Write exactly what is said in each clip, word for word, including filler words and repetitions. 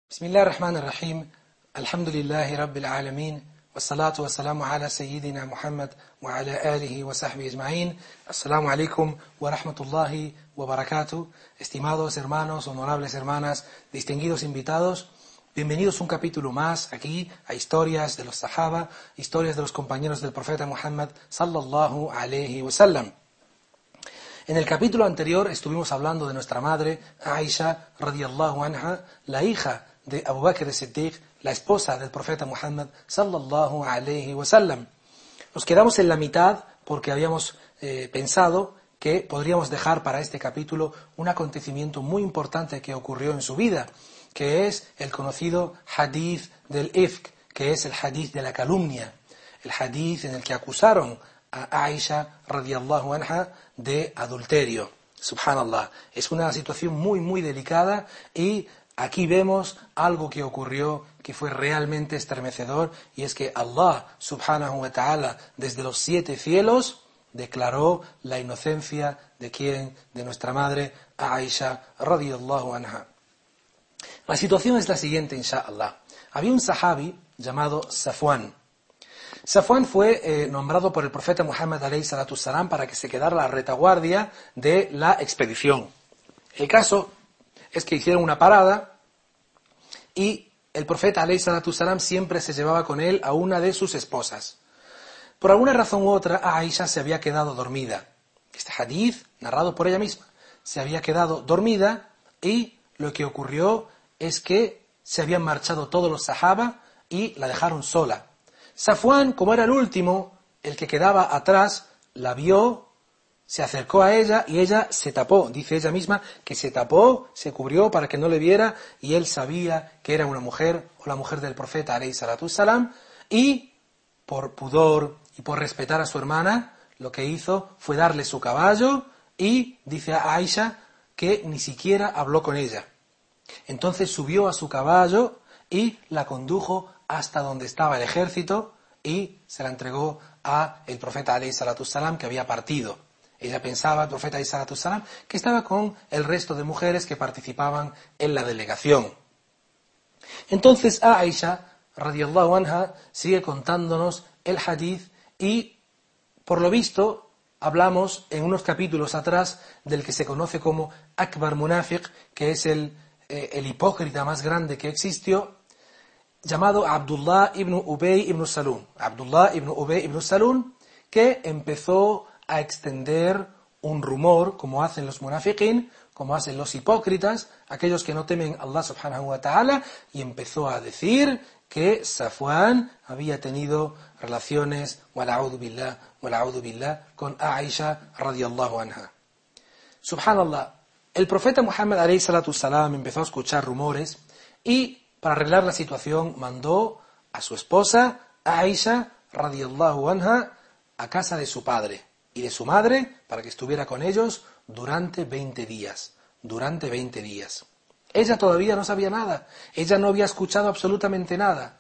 بسم الله الرحمن الرحيم الحمد لله رب العالمين والصلاة والسلام على سيدنا محمد وعلى آله وصحبه أجمعين. Assalamu alaikum wa rahmatullahi wa barakatuh. Estimados hermanos, honorables hermanas, distinguidos invitados, bienvenidos a un capítulo más aquí a historias de los Sahaba, historias de los compañeros del profeta Muhammad sallallahu alaihi wasallam. En el capítulo anterior estuvimos hablando de nuestra madre Aisha radiyallahu anha, la hija de Abu Bakr as-Siddiq, la esposa del profeta Muhammad sallallahu alaihi wasallam. Nos quedamos en la mitad porque habíamos eh, pensado que podríamos dejar para este capítulo un acontecimiento muy importante que ocurrió en su vida, que es el conocido hadith del ifk, que es el hadith de la calumnia, el hadith en el que acusaron a Aisha radiyallahu anha de adulterio. Subhanallah, es una situación muy muy delicada y aquí vemos algo que ocurrió que fue realmente estremecedor, y es que Allah subhanahu wa ta'ala desde los siete cielos declaró la inocencia de quien, de nuestra madre Aisha radiyallahu anha. La situación es la siguiente, inshallah. Había un sahabi llamado Safwan. Safwan fue eh, nombrado por el profeta Muhammad alayhi salatu salam para que se quedara a la retaguardia de la expedición. El caso es que hicieron una parada y el profeta alayhi salatu salam siempre se llevaba con él a una de sus esposas. Por alguna razón u otra, Aisha se había quedado dormida. Este hadith, narrado por ella misma, se había quedado dormida y lo que ocurrió es que se habían marchado todos los sahaba y la dejaron sola. Safwan, como era el último, el que quedaba atrás, la vio, se acercó a ella y ella se tapó. Dice ella misma que se tapó, se cubrió para que no le viera, y él sabía que era una mujer o la mujer del profeta alayhi salatu salam, y por pudor y por respetar a su hermana, lo que hizo fue darle su caballo y dice a Aisha que ni siquiera habló con ella. Entonces subió a su caballo y la condujo hasta donde estaba el ejército y se la entregó a el profeta alayhi salatu salam, que había partido. Ella pensaba, el profeta alayhi salatu salam, que estaba con el resto de mujeres que participaban en la delegación. Entonces Aisha radiyallahu anha sigue contándonos el hadith, y por lo visto hablamos en unos capítulos atrás del que se conoce como Akbar Munafiq, que es el, eh, el hipócrita más grande que existió, llamado Abdullah ibn Ubay ibn Salul. Abdullah ibn Ubay ibn Salul, que empezó a extender un rumor, como hacen los munafiqin, como hacen los hipócritas, aquellos que no temen a Allah subhanahu wa ta'ala, y empezó a decir que Safwan había tenido relaciones, wala'udhu billah, wala'udhu billah, con Aisha radiyallahu anha. Subhanallah, el profeta Muhammad alayhi salatu salam empezó a escuchar rumores y para arreglar la situación mandó a su esposa Aisha radiyallahu anha a casa de su padre y de su madre para que estuviera con ellos durante veinte días. Durante veinte días. Ella todavía no sabía nada. Ella no había escuchado absolutamente nada.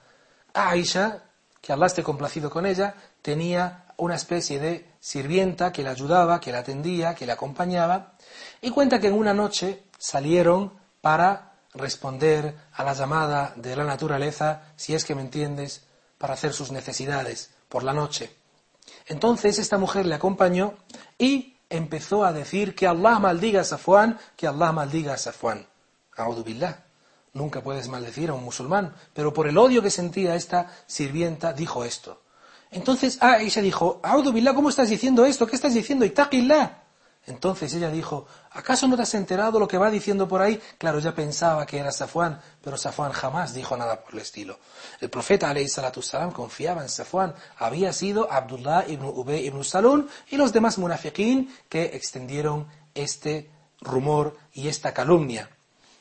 Aisha, que Allah esté complacido con ella, tenía una especie de sirvienta que la ayudaba, que la atendía, que la acompañaba. Y cuenta que en una noche salieron para responder a la llamada de la naturaleza, si es que me entiendes, para hacer sus necesidades por la noche. Entonces esta mujer le acompañó y empezó a decir que Allah maldiga a Safwan, que Allah maldiga a Safwan. A'udhu billah. Nunca puedes maldecir a un musulmán, pero por el odio que sentía esta sirvienta dijo esto. Entonces Aisha dijo: A'udhu billah, ¿cómo estás diciendo esto? ¿Qué estás diciendo? Ittaqillah. Entonces ella dijo: ¿acaso no te has enterado lo que va diciendo por ahí? Claro, ella pensaba que era Safwan, pero Safwan jamás dijo nada por el estilo. El profeta alayhi salatu salam confiaba en Safwan. Había sido Abdullah ibn Ubay ibn Salul y los demás munafiqín que extendieron este rumor y esta calumnia.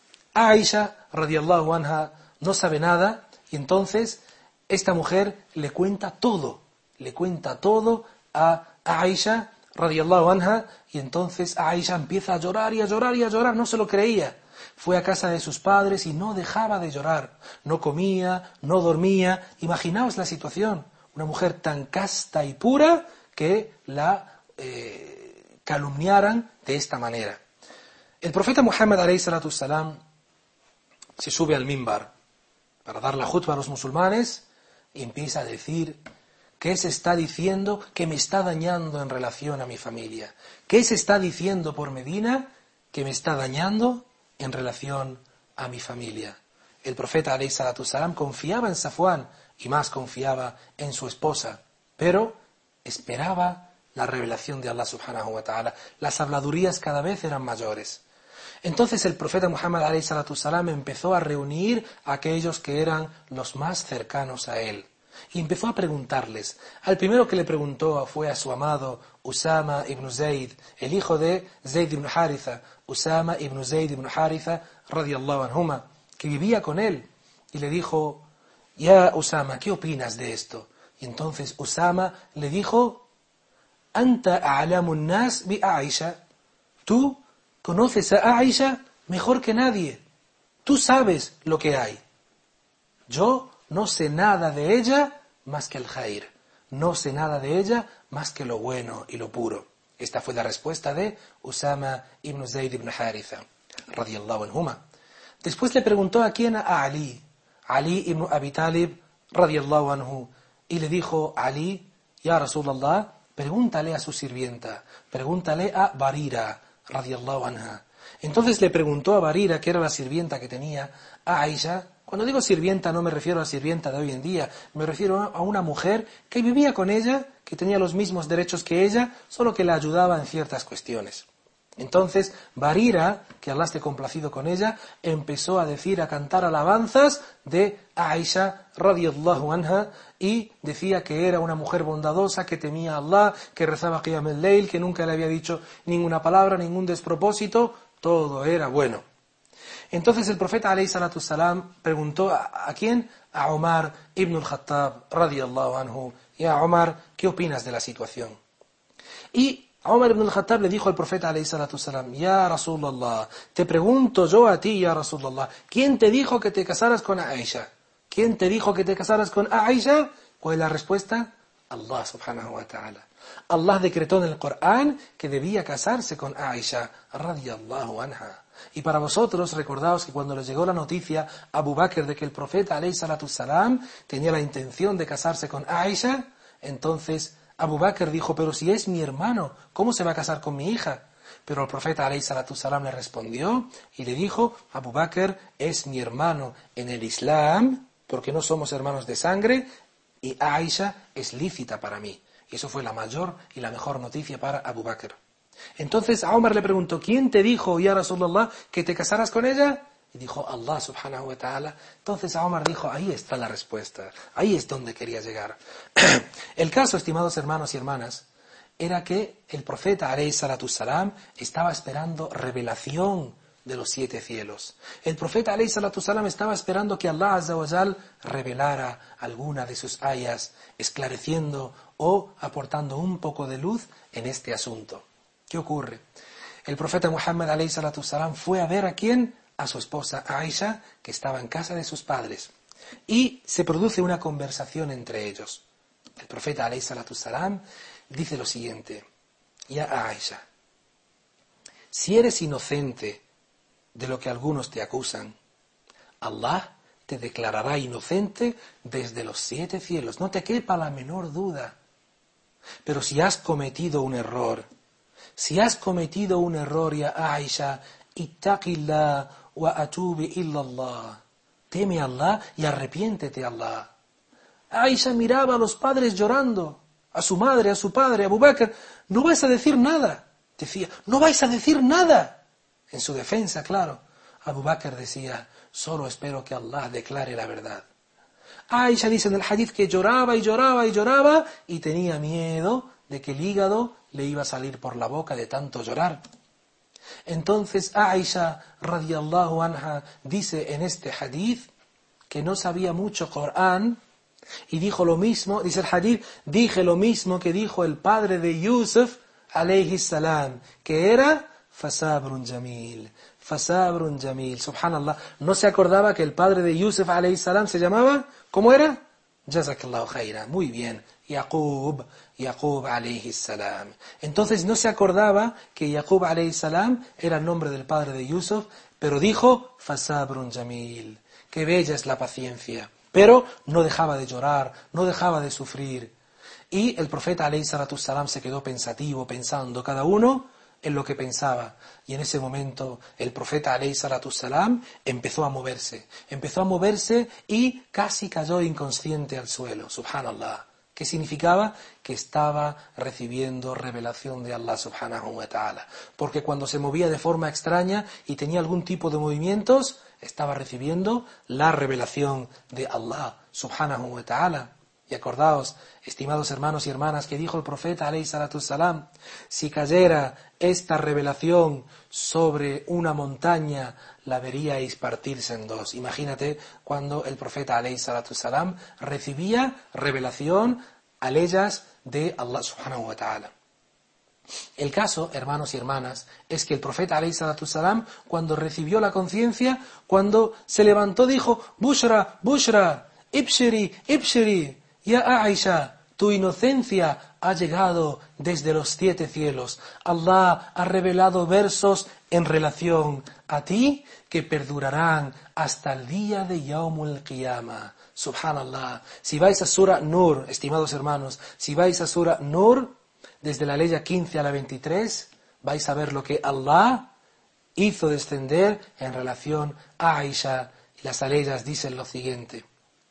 Aisha radiyallahu anha no sabe nada, y entonces esta mujer le cuenta todo, le cuenta todo a Aisha radiyallahu anha, y entonces Aisha empieza a llorar y a llorar y a llorar, no se lo creía. Fue a casa de sus padres y no dejaba de llorar, no comía, no dormía. Imaginaos la situación, una mujer tan casta y pura que la eh, calumniaran de esta manera. El profeta Muhammad alayhi salatu salam se sube al mimbar para dar la jutba a los musulmanes, y empieza a decir: ¿qué se está diciendo que me está dañando en relación a mi familia? ¿Qué se está diciendo por Medina que me está dañando en relación a mi familia? El profeta alayhi salatu salam confiaba en Safwan y más confiaba en su esposa, pero esperaba la revelación de Allah subhanahu wa ta'ala. Las habladurías cada vez eran mayores. Entonces el profeta Muhammad alayhi salatu salam empezó a reunir a aquellos que eran los más cercanos a él. Y empezó a preguntarles. Al primero que le preguntó fue a su amado Usama ibn Zayd, el hijo de Zayd ibn Haritha, Usama ibn Zayd ibn Haritha, radiyallahu anhuma, que vivía con él. Y le dijo: Ya Usama, ¿qué opinas de esto? Y entonces Usama le dijo: Anta a'lamun nas bi Aisha. Tú conoces a Aisha mejor que nadie. Tú sabes lo que hay. Yo no sé nada de ella más que el khair. No sé nada de ella más que lo bueno y lo puro. Esta fue la respuesta de Usama ibn Zayd ibn Haritha, radiyallahu anhuma. Después le preguntó a quién, a Ali, Ali ibn Abi Talib, radiyallahu anhu, y le dijo: Ali, ya Rasulallah, pregúntale a su sirvienta, pregúntale a Barira, radiyallahu anha. Entonces le preguntó a Barira, que era la sirvienta que tenía a Aisha. Cuando digo sirvienta no me refiero a la sirvienta de hoy en día, me refiero a una mujer que vivía con ella, que tenía los mismos derechos que ella, solo que la ayudaba en ciertas cuestiones. Entonces Barira, que Allah esté complacido con ella, empezó a decir, a cantar alabanzas de Aisha radiyallahu anha, y decía que era una mujer bondadosa, que temía a Allah, que rezaba Qiyam al-Layl, que nunca le había dicho ninguna palabra, ningún despropósito, todo era bueno. Entonces el profeta alayhi salatu salam preguntó a, ¿a quién? A Omar ibn al-Khattab radiyallahu anhu. Y a Omar, ¿qué opinas de la situación? Y Omar ibn al-Khattab le dijo al profeta alayhi salatu salam: Ya Rasulallah, te pregunto yo a ti, ya Rasulallah, ¿quién te dijo que te casaras con Aisha? ¿Quién te dijo que te casaras con Aisha? ¿Cuál es la respuesta? Allah subhanahu wa ta'ala. Allah decretó en el Corán que debía casarse con Aisha radiyallahu anha. Y para vosotros, recordaos que cuando les llegó la noticia a Abu Bakr de que el profeta alayhi salatu salam tenía la intención de casarse con Aisha, entonces Abu Bakr dijo: pero si es mi hermano, ¿cómo se va a casar con mi hija? Pero el profeta alayhi salatu salam le respondió y le dijo: Abu Bakr es mi hermano en el Islam, porque no somos hermanos de sangre, y Aisha es lícita para mí. Y eso fue la mayor y la mejor noticia para Abu Bakr. Entonces a Omar le preguntó: ¿quién te dijo, ya Rasulullah, que te casaras con ella? Y dijo: Allah subhanahu wa ta'ala. Entonces a Omar dijo: ahí está la respuesta, ahí es donde quería llegar. El caso, estimados hermanos y hermanas, era que el profeta alayhi salatu salam estaba esperando revelación de los siete cielos. El profeta alayhi salatu salam estaba esperando que Allah azza wa jal revelara alguna de sus ayas, esclareciendo o aportando un poco de luz en este asunto. ¿Qué ocurre? El profeta Muhammad alayhi salatu salam fue a ver a quién, a su esposa Aisha, que estaba en casa de sus padres, y se produce una conversación entre ellos. El profeta alayhi salatu salam dice lo siguiente: Ya Aisha, si eres inocente de lo que algunos te acusan, Allah te declarará inocente desde los siete cielos, no te quepa la menor duda. Pero si has cometido un error, si has cometido un error, ya Aisha, ittaqillah wa atubi illallah, teme a Allah y arrepiéntete a Allah. Aisha miraba a los padres llorando, a su madre, a su padre, a Abu Bakr: no vais a decir nada. Decía: no vais a decir nada. En su defensa, claro. Abu Bakr decía: solo espero que Allah declare la verdad. Aisha dice en el hadith que lloraba y lloraba y lloraba y tenía miedo de que el hígado le iba a salir por la boca de tanto llorar. Entonces Aisha radiyallahu anha dice en este hadith que no sabía mucho Corán y dijo lo mismo, dice el hadith, dije lo mismo que dijo el padre de Yusuf alayhi salam, que era fasabrun jamil, fasabrun jamil. Subhanallah, no se acordaba que el padre de Yusuf alayhi salam se llamaba, ¿cómo era? Jazakallahu khaira, muy bien, Yaqub, Yaqub alayhi salam. Entonces no se acordaba que Yaqub alayhi salam era el nombre del padre de Yusuf, pero dijo fasabrun jamil, que qué bella es la paciencia. Pero no dejaba de llorar, no dejaba de sufrir. Y el profeta alayhi salatu salam se quedó pensativo, pensando cada uno en lo que pensaba. Y en ese momento el profeta alayhi salatu salam empezó a moverse. Empezó a moverse y casi cayó inconsciente al suelo. Subhanallah. ¿Qué significaba? Que estaba recibiendo revelación de Allah subhanahu wa ta'ala. Porque cuando se movía de forma extraña y tenía algún tipo de movimientos, estaba recibiendo la revelación de Allah subhanahu wa ta'ala. Y acordaos, estimados hermanos y hermanas, que dijo el profeta alayhi salatu salam, si cayera esta revelación sobre una montaña, la veríais partirse en dos. Imagínate cuando el profeta alayhi salatu salam recibía revelación a leyes de Allah subhanahu wa ta'ala. El caso, hermanos y hermanas, es que el profeta alayhi salatu salam, cuando recibió la conciencia, cuando se levantó, dijo, Bushra, Bushra, Ibshiri, Ibshiri, Ya Aisha, tu inocencia ha llegado desde los siete cielos. Allah ha revelado versos en relación a ti que perdurarán hasta el día de Yawmul Qiyamah. Subhanallah. Si vais a Sura Nur, estimados hermanos, si vais a Sura Nur, desde la ley quince a la veintitrés, vais a ver lo que Allah hizo descender en relación a Aisha. Y las aleyas dicen lo siguiente.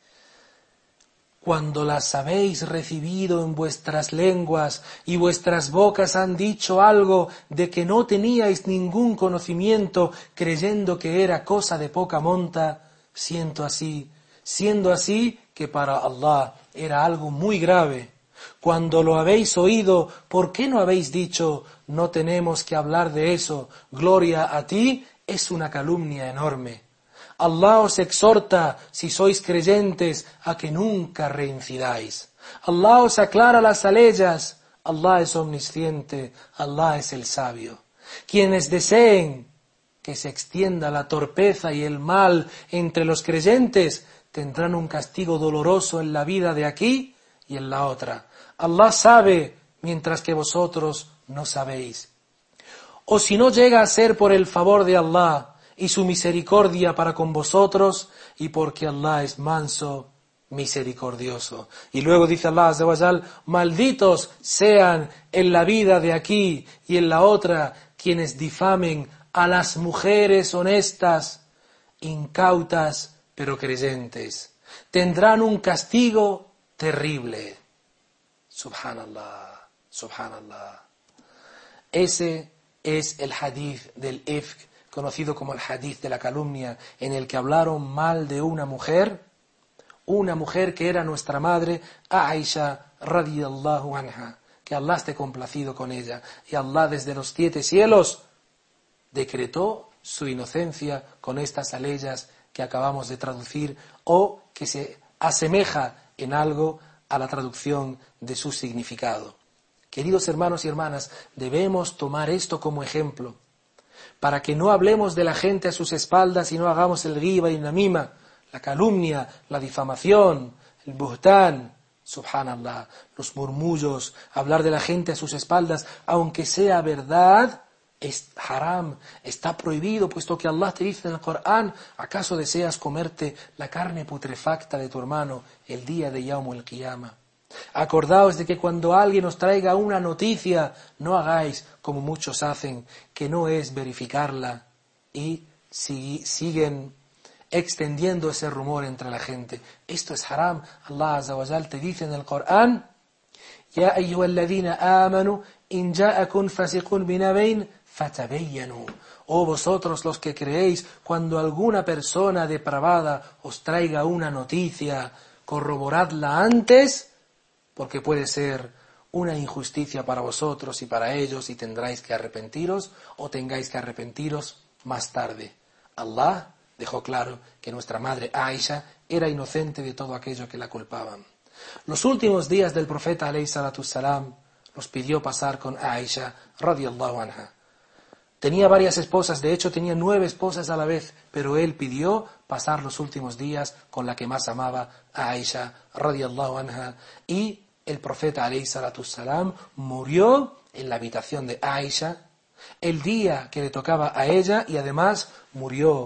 Cuando las habéis recibido en vuestras lenguas y vuestras bocas han dicho algo de que no teníais ningún conocimiento, creyendo que era cosa de poca monta, siento así, siendo así que para Allah era algo muy grave. Cuando lo habéis oído, ¿por qué no habéis dicho, no tenemos que hablar de eso, gloria a ti? Es una calumnia enorme. Allah os exhorta, si sois creyentes, a que nunca reincidáis. Allah os aclara las aleyas. Allah es omnisciente, Allah es el sabio. Quienes deseen que se extienda la torpeza y el mal entre los creyentes, tendrán un castigo doloroso en la vida de aquí y en la otra. Allah sabe, mientras que vosotros no sabéis. O si no llega a ser por el favor de Allah y su misericordia para con vosotros, y porque Allah es manso, misericordioso. Y luego dice Allah Azza wa Jal, malditos sean en la vida de aquí y en la otra quienes difamen a las mujeres honestas, incautas pero creyentes. Tendrán un castigo terrible. Subhanallah, subhanallah. Ese es el hadith del ifk, conocido como el hadith de la calumnia, en el que hablaron mal de una mujer, una mujer que era nuestra madre, Aisha radiyallahu anha, que Allah esté complacido con ella, y Allah desde los siete cielos decretó su inocencia con estas aleyas que acabamos de traducir, o que se asemeja en algo a la traducción de su significado. Queridos hermanos y hermanas, debemos tomar esto como ejemplo, para que no hablemos de la gente a sus espaldas y no hagamos el ghiba y namima, la calumnia, la difamación, el buhtán, subhanallah, los murmullos, hablar de la gente a sus espaldas, aunque sea verdad, es haram, está prohibido, puesto que Allah te dice en el Corán, ¿acaso deseas comerte la carne putrefacta de tu hermano el día de Yawmul Qiyamah? Acordaos de que cuando alguien os traiga una noticia, no hagáis como muchos hacen, que no es verificarla, y si, siguen extendiendo ese rumor entre la gente. Esto es haram. Allah Azza wa Jal te dice en el Corán, Ya ayyuhalladhina amanu, in ja'akum fasiqun binabayn, fatabayyanu. Oh vosotros los que creéis, cuando alguna persona depravada os traiga una noticia, corroboradla antes, porque puede ser una injusticia para vosotros y para ellos y tendráis que arrepentiros o tengáis que arrepentiros más tarde. Allah dejó claro que nuestra madre Aisha era inocente de todo aquello que la culpaban. Los últimos días del profeta alayhi salatu salam los pidió pasar con Aisha radiyallahu anha. Tenía varias esposas, de hecho tenía nueve esposas a la vez, pero él pidió pasar los últimos días con la que más amaba, a Aisha radiyallahu anha, y el profeta alayhi salatu salam murió en la habitación de Aisha el día que le tocaba a ella, y además murió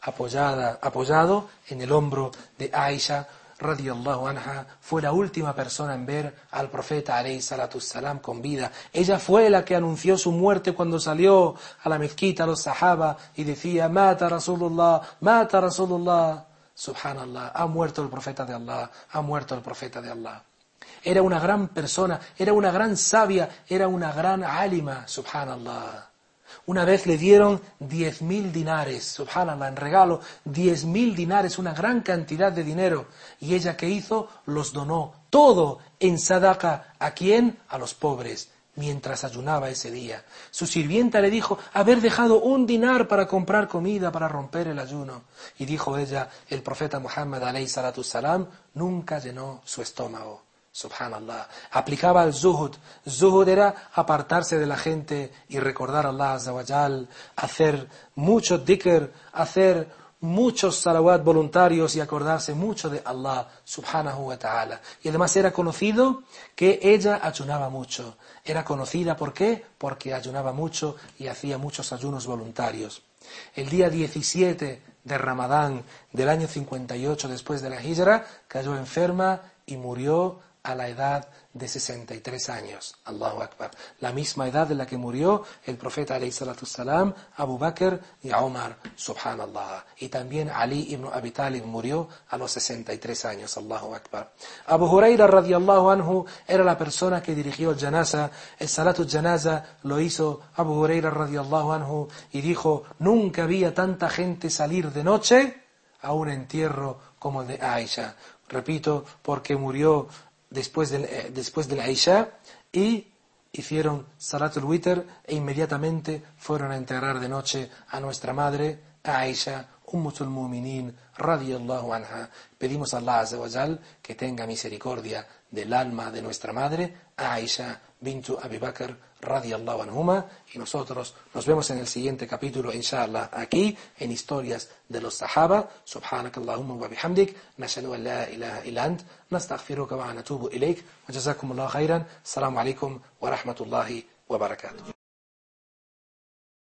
apoyada, apoyado en el hombro de Aisha radiyallahu anha. Fue la última persona en ver al profeta alayhi salatu salam con vida. Ella fue la que anunció su muerte cuando salió a la mezquita a los sahaba y decía: mata Rasulullah, mata Rasulullah. Subhanallah, ha muerto el profeta de Allah, ha muerto el profeta de Allah. Era una gran persona, era una gran sabia, era una gran alima, subhanallah. Una vez le dieron diez mil dinares, subhanallah, en regalo, diez mil dinares, una gran cantidad de dinero. Y ella, ¿qué hizo? Los donó todo en sadaqa. ¿A quién? A los pobres, mientras ayunaba ese día. Su sirvienta le dijo haber dejado un dinar para comprar comida, para romper el ayuno. Y dijo ella: el profeta Muhammad alayhi salatu salam nunca llenó su estómago. Subhanallah. Aplicaba el zuhud. Zuhud era apartarse de la gente y recordar a Allah Azza wa Jal, hacer mucho dhikr, hacer muchos salawat voluntarios y acordarse mucho de Allah Subhanahu wa Ta'ala. Y además era conocido que ella ayunaba mucho. Era conocida, ¿por qué? Porque ayunaba mucho y hacía muchos ayunos voluntarios. El día diecisiete de Ramadán del año cincuenta y ocho después de la Hijra, cayó enferma y murió a la edad de sesenta y tres años. Allahu Akbar. La misma edad en la que murió el profeta alayhi salatu salam, Abu Bakr y Umar. Subhanallah. Y también Ali ibn Abi Talib murió a los sesenta y tres años. Allahu Akbar. Abu Huraira radiyallahu anhu era la persona que dirigió el janaza. El salatu janaza lo hizo Abu Huraira radiyallahu anhu y dijo: nunca había tanta gente salir de noche a un entierro como el de Aisha. Repito, porque murió después del, eh, después de la Isha y hicieron Salatul Witr e inmediatamente fueron a enterrar de noche a nuestra madre Aisha Ummutul Mu'minin radiyallahu anha. Pedimos a Allah Azza wa Jal que tenga misericordia del alma de nuestra madre Aisha bintu Abi Bakr radiyallahu anhuma, y nosotros nos vemos en el siguiente capítulo inshallah aquí en Historias de los Sahaba. Subhanakallahumma wa bihamdik, nashhadu an la ilaha illa ant, nastaghfiruka wa natubu ilayk, wa jazakumullahu khairan. Assalamu alaikum wa rahmatullahi wa barakatuh.